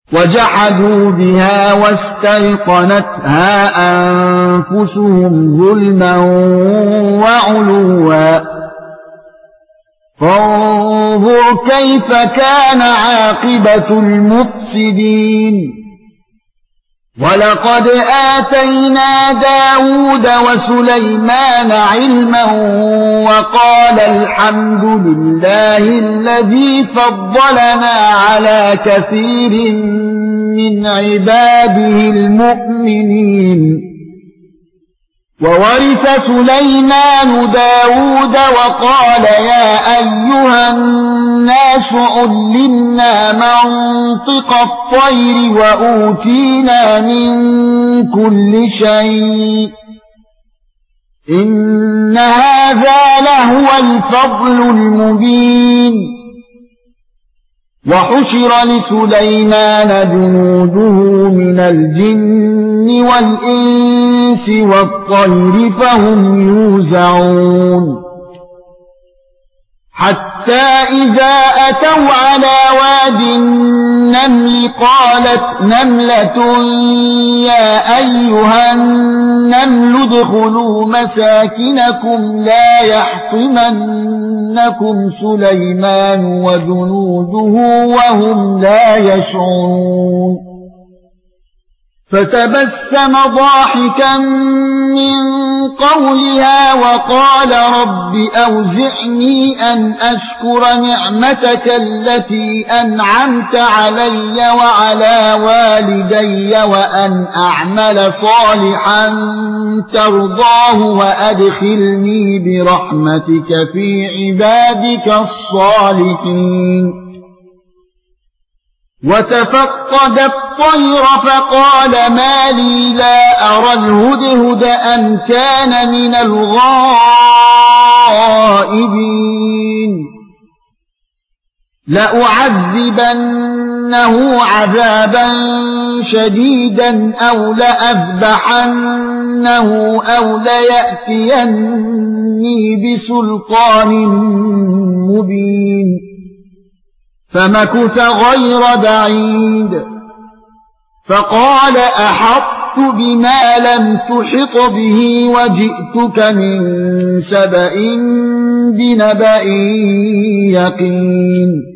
وجحدوا بها واستيقنتها أنفسهم ظلما وعلوا فانظر كيف كان عاقبة المفسدين ولقد آتينا داود وسليمان علما وقال الحمد لله الذي فضلنا على كثير من عباده المؤمنين وورث سليمان داود وقال يا أيها الناس علمنا منطق الطير وأوتينا من كل شيء إن هذا لهو الفضل المبين وحشر لسليمان جنوده من الجن والإنس والطير فهم يوزعون حتى إذا أتوا على واد النمل قالت نملة يا أيها النمل ادخلوا مساكنكم لا يحطمنكم سليمان وجنوده وهم لا يشعرون فتبسم ضاحكا من قولها وقال رب أوزعني أن أشكر نعمتك التي أنعمت علي وعلى والدي وأن أعمل صالحا ترضاه وأدخلني برحمتك في عبادك الصالحين وتفقد الطير فقال ما لي لا أرى الهدهد أم كان من الغائبين لأعذبنه عذابا شديدا أو لأذبحنه أو ليأتيني بسلطان مبين فمكث غير بعيد فقال أحطت بما لم تحط به وجئتك من سبأ بنبأ يقين